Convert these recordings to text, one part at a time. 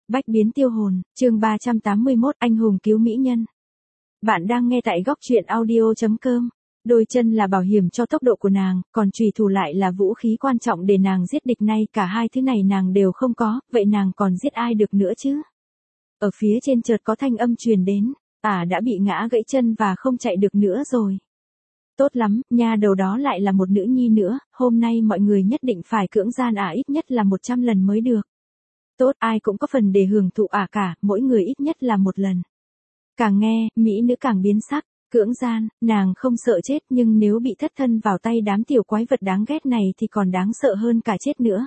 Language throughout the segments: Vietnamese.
Bách biến tiêu hồn, chương 381, anh hùng cứu mỹ nhân. Bạn đang nghe tại góc truyện audio.com. Đôi chân là bảo hiểm cho tốc độ của nàng, còn chùy thủ lại là vũ khí quan trọng để nàng giết địch, nay cả hai thứ này nàng đều không có, vậy nàng còn giết ai được nữa chứ? Ở phía trên chợt có thanh âm truyền đến, đã bị ngã gãy chân và không chạy được nữa rồi. Tốt lắm, nha đầu đó lại là một nữ nhi nữa, hôm nay mọi người nhất định phải cưỡng gian ít nhất là 100 lần mới được. Tốt, ai cũng có phần để hưởng thụ cả, mỗi người ít nhất là một lần. Càng nghe, mỹ nữ càng biến sắc, cưỡng gian, nàng không sợ chết nhưng nếu bị thất thân vào tay đám tiểu quái vật đáng ghét này thì còn đáng sợ hơn cả chết nữa.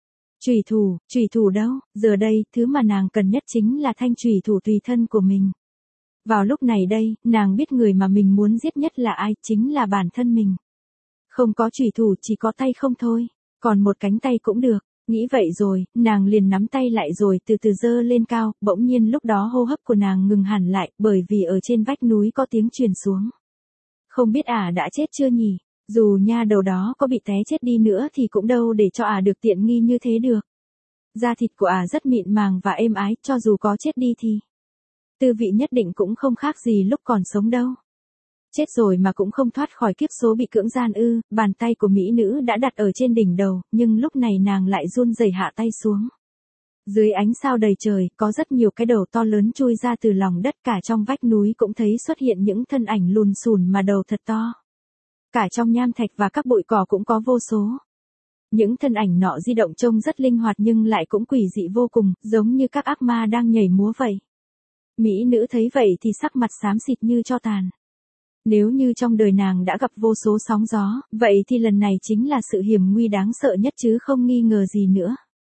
Chùy thủ đâu, giờ đây, thứ mà nàng cần nhất chính là thanh chùy thủ tùy thân của mình. Vào lúc này đây, nàng biết người mà mình muốn giết nhất là ai, chính là bản thân mình. Không có chùy thủ chỉ có tay không thôi, còn một cánh tay cũng được. Nghĩ vậy rồi, nàng liền nắm tay lại rồi từ từ giơ lên cao, bỗng nhiên lúc đó hô hấp của nàng ngừng hẳn lại, bởi vì ở trên vách núi có tiếng truyền xuống. Không biết đã chết chưa nhỉ, dù nha đầu đó có bị té chết đi nữa thì cũng đâu để cho được tiện nghi như thế được. Da thịt của rất mịn màng và êm ái, cho dù có chết đi thì tư vị nhất định cũng không khác gì lúc còn sống đâu. Chết rồi mà cũng không thoát khỏi kiếp số bị cưỡng gian ư? Bàn tay của mỹ nữ đã đặt ở trên đỉnh đầu, nhưng lúc này nàng lại run rẩy hạ tay xuống. Dưới ánh sao đầy trời, có rất nhiều cái đầu to lớn chui ra từ lòng đất, cả trong vách núi cũng thấy xuất hiện những thân ảnh lùn xùn mà đầu thật to. Cả trong nham thạch và các bụi cỏ cũng có vô số. Những thân ảnh nọ di động trông rất linh hoạt nhưng lại cũng quỷ dị vô cùng, giống như các ác ma đang nhảy múa vậy. Mỹ nữ thấy vậy thì sắc mặt xám xịt như tro tàn. Nếu như trong đời nàng đã gặp vô số sóng gió, vậy thì lần này chính là sự hiểm nguy đáng sợ nhất chứ không nghi ngờ gì nữa.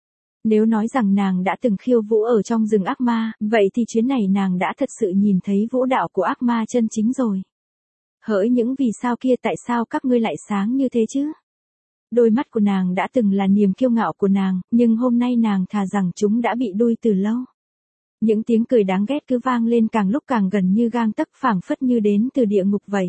Nếu nói rằng nàng đã từng khiêu vũ ở trong rừng ác ma, vậy thì chuyến này nàng đã thật sự nhìn thấy vũ đạo của ác ma chân chính rồi. Hỡi những vì sao kia, tại sao các ngươi lại sáng như thế chứ? Đôi mắt của nàng đã từng là niềm kiêu ngạo của nàng, nhưng hôm nay nàng thà rằng chúng đã bị đuôi từ lâu. Những tiếng cười đáng ghét cứ vang lên càng lúc càng gần như gang tấc, phảng phất như đến từ địa ngục vậy.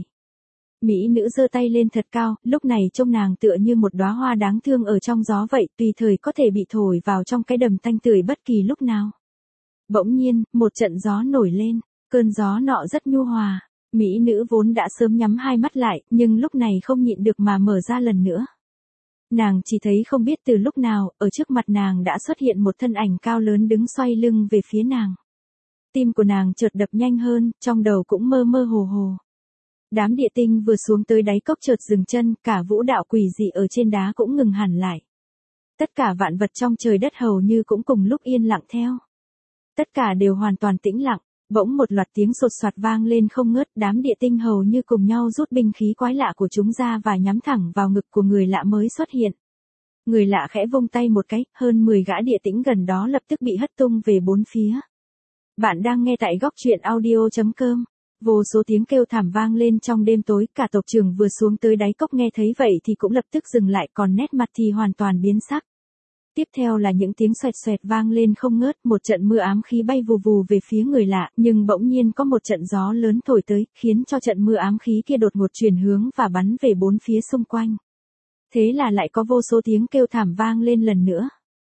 Mỹ nữ giơ tay lên thật cao, lúc này trông nàng tựa như một đóa hoa đáng thương ở trong gió vậy, tùy thời có thể bị thổi vào trong cái đầm tanh tưởi bất kỳ lúc nào. Bỗng nhiên, một trận gió nổi lên, cơn gió nọ rất nhu hòa. Mỹ nữ vốn đã sớm nhắm hai mắt lại, nhưng lúc này không nhịn được mà mở ra lần nữa. Nàng chỉ thấy không biết từ lúc nào, ở trước mặt nàng đã xuất hiện một thân ảnh cao lớn đứng xoay lưng về phía nàng. Tim của nàng chợt đập nhanh hơn, trong đầu cũng mơ mơ hồ hồ. Đám địa tinh vừa xuống tới đáy cốc chợt dừng chân, cả vũ đạo quỷ dị ở trên đá cũng ngừng hẳn lại. Tất cả vạn vật trong trời đất hầu như cũng cùng lúc yên lặng theo. Tất cả đều hoàn toàn tĩnh lặng, bỗng một loạt tiếng sột soạt vang lên không ngớt, đám địa tinh hầu như cùng nhau rút binh khí quái lạ của chúng ra và nhắm thẳng vào ngực của người lạ mới xuất hiện. Người lạ khẽ vung tay một cái, hơn 10 gã địa tĩnh gần đó lập tức bị hất tung về bốn phía. Bạn đang nghe tại góc truyện audio.com. Vô số tiếng kêu thảm vang lên trong đêm tối, cả tộc trưởng vừa xuống tới đáy cốc nghe thấy vậy thì cũng lập tức dừng lại, còn nét mặt thì hoàn toàn biến sắc. Tiếp theo là những tiếng xoẹt xoẹt vang lên không ngớt, một trận mưa ám khí bay vù vù về phía người lạ, nhưng bỗng nhiên có một trận gió lớn thổi tới, khiến cho trận mưa ám khí kia đột ngột chuyển hướng và bắn về bốn phía xung quanh. Thế là lại có vô số tiếng kêu thảm vang lên lần nữa.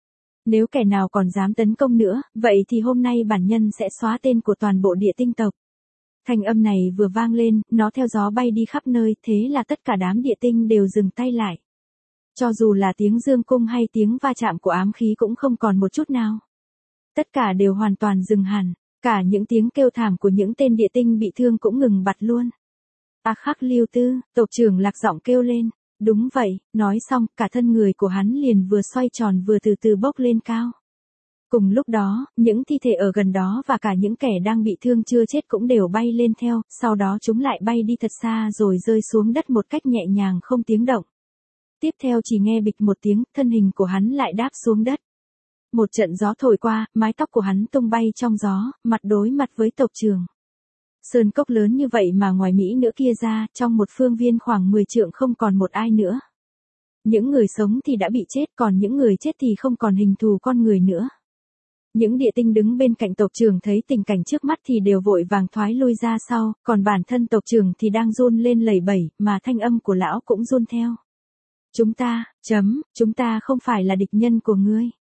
Nếu kẻ nào còn dám tấn công nữa, vậy thì hôm nay bản nhân sẽ xóa tên của toàn bộ địa tinh tộc. Thanh âm này vừa vang lên, nó theo gió bay đi khắp nơi, thế là tất cả đám địa tinh đều dừng tay lại. Cho dù là tiếng dương cung hay tiếng va chạm của ám khí cũng không còn một chút nào. Tất cả đều hoàn toàn dừng hẳn, cả những tiếng kêu thảm của những tên địa tinh bị thương cũng ngừng bặt luôn. Khắc Lưu Tư, tộc trưởng lạc giọng kêu lên. Đúng vậy, nói xong, cả thân người của hắn liền vừa xoay tròn vừa từ từ bốc lên cao. Cùng lúc đó, những thi thể ở gần đó và cả những kẻ đang bị thương chưa chết cũng đều bay lên theo, sau đó chúng lại bay đi thật xa rồi rơi xuống đất một cách nhẹ nhàng không tiếng động. Tiếp theo chỉ nghe bịch một tiếng, thân hình của hắn lại đáp xuống đất. Một trận gió thổi qua, mái tóc của hắn tung bay trong gió, mặt đối mặt với tộc trưởng. Sơn cốc lớn như vậy mà ngoài mỹ nữ kia ra, trong một phương viên khoảng 10 trượng không còn một ai nữa. Những người sống thì đã bị chết, còn những người chết thì không còn hình thù con người nữa. Những địa tinh đứng bên cạnh tộc trưởng thấy tình cảnh trước mắt thì đều vội vàng thoái lui ra sau, còn bản thân tộc trưởng thì đang run lên lẩy bẩy, mà thanh âm của lão cũng run theo. Chúng ta không phải là địch nhân của ngươi.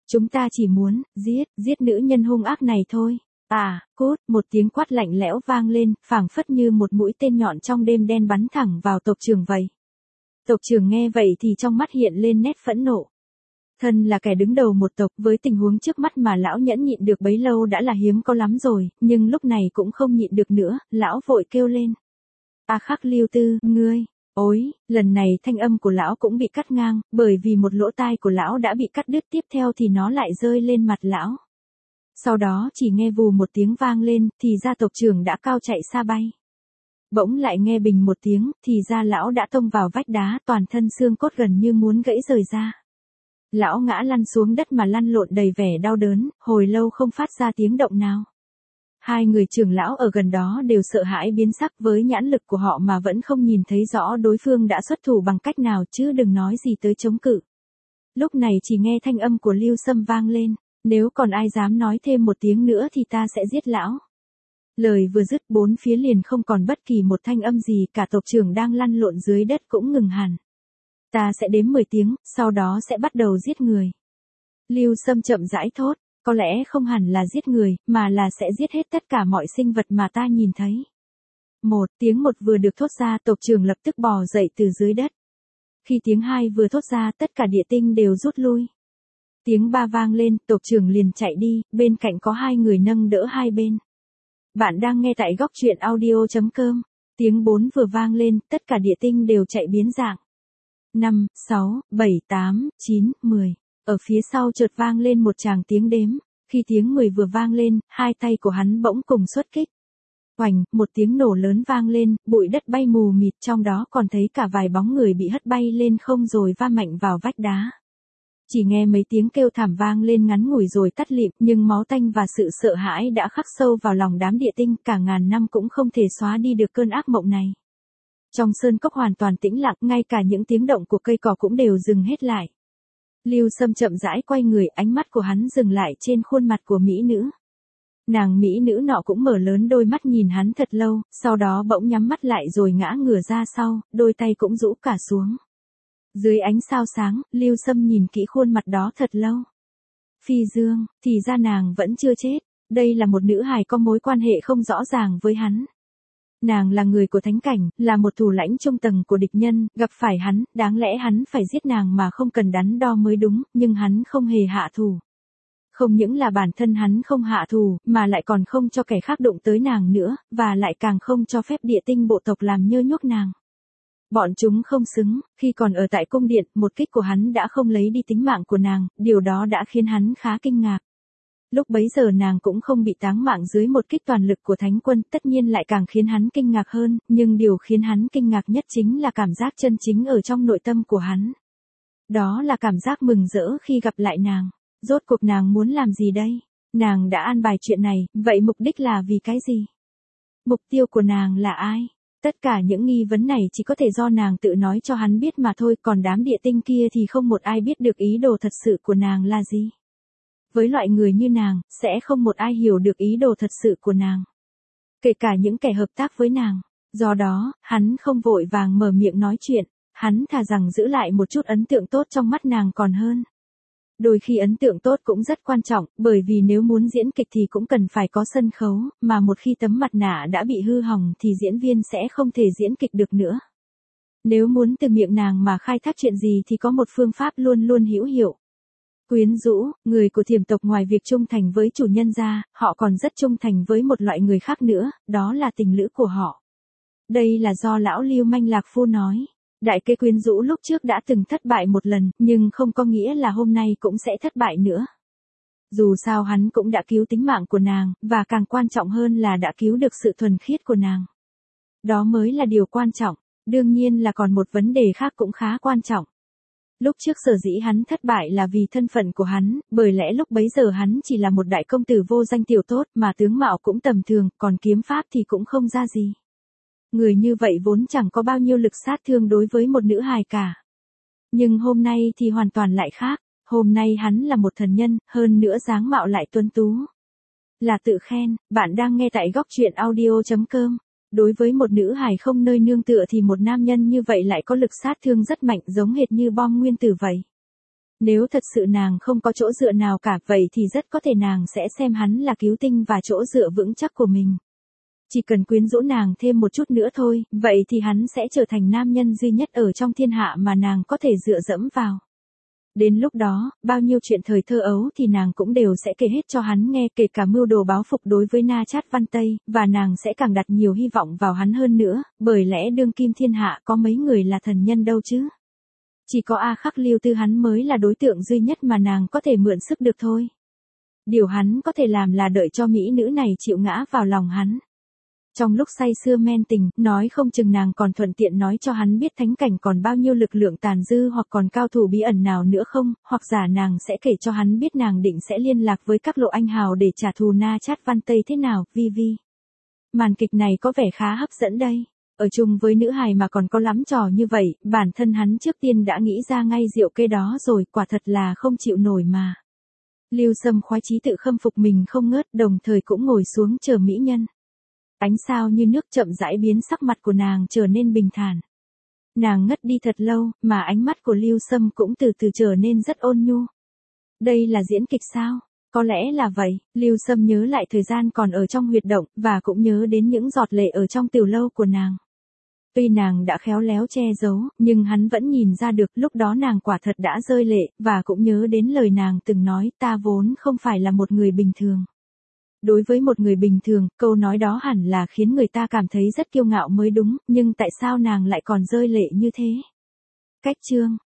Chúng ta chỉ muốn, giết nữ nhân hung ác này thôi. À, cút, một tiếng quát lạnh lẽo vang lên, phảng phất như một mũi tên nhọn trong đêm đen bắn thẳng vào tộc trưởng vậy. Tộc trưởng nghe vậy thì trong mắt hiện lên nét phẫn nộ. Thân là kẻ đứng đầu một tộc, với tình huống trước mắt mà lão nhẫn nhịn được bấy lâu đã là hiếm có lắm rồi, nhưng lúc này cũng không nhịn được nữa, lão vội kêu lên. A Khắc Lưu Tư, ngươi, ối, lần này thanh âm của lão cũng bị cắt ngang, bởi vì một lỗ tai của lão đã bị cắt đứt, tiếp theo thì nó lại rơi lên mặt lão. Sau đó chỉ nghe vù một tiếng vang lên, thì ra tộc trưởng đã cao chạy xa bay. Bỗng lại nghe bình một tiếng, thì ra lão đã tông vào vách đá, toàn thân xương cốt gần như muốn gãy rời ra. Lão ngã lăn xuống đất mà lăn lộn đầy vẻ đau đớn, hồi lâu không phát ra tiếng động nào. Hai người trưởng lão ở gần đó đều sợ hãi biến sắc, với nhãn lực của họ mà vẫn không nhìn thấy rõ đối phương đã xuất thủ bằng cách nào, chứ đừng nói gì tới chống cự. Lúc này chỉ nghe thanh âm của Lưu Sâm vang lên, nếu còn ai dám nói thêm một tiếng nữa thì ta sẽ giết lão. Lời vừa dứt, bốn phía liền không còn bất kỳ một thanh âm gì, cả tộc trưởng đang lăn lộn dưới đất cũng ngừng hẳn. Ta sẽ đếm 10 tiếng, sau đó sẽ bắt đầu giết người. Lưu Sâm chậm rãi thốt, có lẽ không hẳn là giết người, mà là sẽ giết hết tất cả mọi sinh vật mà ta nhìn thấy. Tiếng một vừa được thốt ra, tộc trưởng lập tức bò dậy từ dưới đất. Khi tiếng 2 vừa thốt ra, tất cả địa tinh đều rút lui. Tiếng 3 vang lên, tộc trưởng liền chạy đi, bên cạnh có 2 người nâng đỡ hai bên. Bạn đang nghe tại góc truyện audio.com. Tiếng 4 vừa vang lên, tất cả địa tinh đều chạy biến dạng. 5, 6, 7, 8, 9, 10. Ở phía sau chợt vang lên một tràng tiếng đếm. Khi tiếng 10 vừa vang lên, hai tay của hắn bỗng cùng xuất kích. Oành, một tiếng nổ lớn vang lên, bụi đất bay mù mịt, trong đó còn thấy cả vài bóng người bị hất bay lên không rồi va mạnh vào vách đá. Chỉ nghe mấy tiếng kêu thảm vang lên ngắn ngủi rồi tắt lịm, nhưng máu tanh và sự sợ hãi đã khắc sâu vào lòng đám địa tinh, cả ngàn năm cũng không thể xóa đi được cơn ác mộng này. Trong sơn cốc hoàn toàn tĩnh lặng, ngay cả những tiếng động của cây cỏ cũng đều dừng hết lại. Lưu Sâm chậm rãi quay người, ánh mắt của hắn dừng lại trên khuôn mặt của mỹ nữ. Nàng mỹ nữ nọ cũng mở lớn đôi mắt nhìn hắn thật lâu, sau đó bỗng nhắm mắt lại rồi ngã ngửa ra sau, đôi tay cũng rũ cả xuống. Dưới ánh sao sáng, Lưu Sâm nhìn kỹ khuôn mặt đó thật lâu. Phi Dương, thì ra nàng vẫn chưa chết, đây là một nữ hài có mối quan hệ không rõ ràng với hắn. Nàng là người của thánh cảnh, là một thủ lãnh trung tầng của địch nhân, gặp phải hắn, đáng lẽ hắn phải giết nàng mà không cần đắn đo mới đúng, nhưng hắn không hề hạ thủ. Không những là bản thân hắn không hạ thủ, mà lại còn không cho kẻ khác đụng tới nàng nữa, và lại càng không cho phép địa tinh bộ tộc làm nhơ nhuốc nàng. Bọn chúng không xứng, khi còn ở tại cung điện, một kích của hắn đã không lấy đi tính mạng của nàng, điều đó đã khiến hắn khá kinh ngạc. Lúc bấy giờ nàng cũng không bị táng mạng dưới một kích toàn lực của thánh quân, tất nhiên lại càng khiến hắn kinh ngạc hơn, nhưng điều khiến hắn kinh ngạc nhất chính là cảm giác chân chính ở trong nội tâm của hắn. Đó là cảm giác mừng rỡ khi gặp lại nàng. Rốt cuộc nàng muốn làm gì đây? Nàng đã an bài chuyện này, vậy mục đích là vì cái gì? Mục tiêu của nàng là ai? Tất cả những nghi vấn này chỉ có thể do nàng tự nói cho hắn biết mà thôi, còn đám địa tinh kia thì không một ai biết được ý đồ thật sự của nàng là gì. Với loại người như nàng, sẽ không một ai hiểu được ý đồ thật sự của nàng. Kể cả những kẻ hợp tác với nàng. Do đó, hắn không vội vàng mở miệng nói chuyện, hắn thà rằng giữ lại một chút ấn tượng tốt trong mắt nàng còn hơn. Đôi khi ấn tượng tốt cũng rất quan trọng, bởi vì nếu muốn diễn kịch thì cũng cần phải có sân khấu, mà một khi tấm mặt nạ đã bị hư hỏng thì diễn viên sẽ không thể diễn kịch được nữa. Nếu muốn từ miệng nàng mà khai thác chuyện gì thì có một phương pháp luôn luôn hữu hiệu. Quyến rũ, người của Thiểm tộc ngoài việc trung thành với chủ nhân ra, họ còn rất trung thành với một loại người khác nữa, đó là tình lữ của họ. Đây là do lão Lưu Manh Lạc Phu nói. Đại kế quyến rũ lúc trước đã từng thất bại một lần, nhưng không có nghĩa là hôm nay cũng sẽ thất bại nữa. Dù sao hắn cũng đã cứu tính mạng của nàng, và càng quan trọng hơn là đã cứu được sự thuần khiết của nàng. Đó mới là điều quan trọng, đương nhiên là còn một vấn đề khác cũng khá quan trọng. Lúc trước sở dĩ hắn thất bại là vì thân phận của hắn, bởi lẽ lúc bấy giờ hắn chỉ là một đại công tử vô danh tiểu tốt mà tướng mạo cũng tầm thường, còn kiếm pháp thì cũng không ra gì. Người như vậy vốn chẳng có bao nhiêu lực sát thương đối với một nữ hài cả. Nhưng hôm nay thì hoàn toàn lại khác, hôm nay hắn là một thần nhân, hơn nữa dáng mạo lại tuấn tú. Là tự khen, bạn đang nghe tại góc truyện audio.com. Đối với một nữ hài không nơi nương tựa thì một nam nhân như vậy lại có lực sát thương rất mạnh giống hệt như bom nguyên tử vậy. Nếu thật sự nàng không có chỗ dựa nào cả, vậy thì rất có thể nàng sẽ xem hắn là cứu tinh và chỗ dựa vững chắc của mình. Chỉ cần quyến rũ nàng thêm một chút nữa thôi, vậy thì hắn sẽ trở thành nam nhân duy nhất ở trong thiên hạ mà nàng có thể dựa dẫm vào. Đến lúc đó, bao nhiêu chuyện thời thơ ấu thì nàng cũng đều sẽ kể hết cho hắn nghe, kể cả mưu đồ báo phục đối với Na Chát Văn Tây, và nàng sẽ càng đặt nhiều hy vọng vào hắn hơn nữa, bởi lẽ đương kim thiên hạ có mấy người là thần nhân đâu chứ. Chỉ có A Khắc Lưu Tư hắn mới là đối tượng duy nhất mà nàng có thể mượn sức được thôi. Điều hắn có thể làm là đợi cho mỹ nữ này chịu ngã vào lòng hắn. Trong lúc say sưa men tình, nói không chừng nàng còn thuận tiện nói cho hắn biết thánh cảnh còn bao nhiêu lực lượng tàn dư hoặc còn cao thủ bí ẩn nào nữa không, hoặc giả nàng sẽ kể cho hắn biết nàng định sẽ liên lạc với các lộ anh hào để trả thù Na Chát Văn Tây thế nào, vi. Màn kịch này có vẻ khá hấp dẫn đây. Ở chung với nữ hài mà còn có lắm trò như vậy, bản thân hắn trước tiên đã nghĩ ra ngay rượu kê đó rồi, quả thật là không chịu nổi mà. Lưu Sâm khoái chí tự khâm phục mình không ngớt, đồng thời cũng ngồi xuống chờ mỹ nhân. Ánh sao như nước chậm rãi biến sắc mặt của nàng trở nên bình thản. Nàng ngất đi thật lâu, mà ánh mắt của Lưu Sâm cũng từ từ trở nên rất ôn nhu. Đây là diễn kịch sao? Có lẽ là vậy. Lưu Sâm nhớ lại thời gian còn ở trong huyệt động, và cũng nhớ đến những giọt lệ ở trong tiểu lâu của nàng. Tuy nàng đã khéo léo che giấu, nhưng hắn vẫn nhìn ra được lúc đó nàng quả thật đã rơi lệ, và cũng nhớ đến lời nàng từng nói, ta vốn không phải là một người bình thường. Đối với một người bình thường, câu nói đó hẳn là khiến người ta cảm thấy rất kiêu ngạo mới đúng, nhưng tại sao nàng lại còn rơi lệ như thế? Cách chương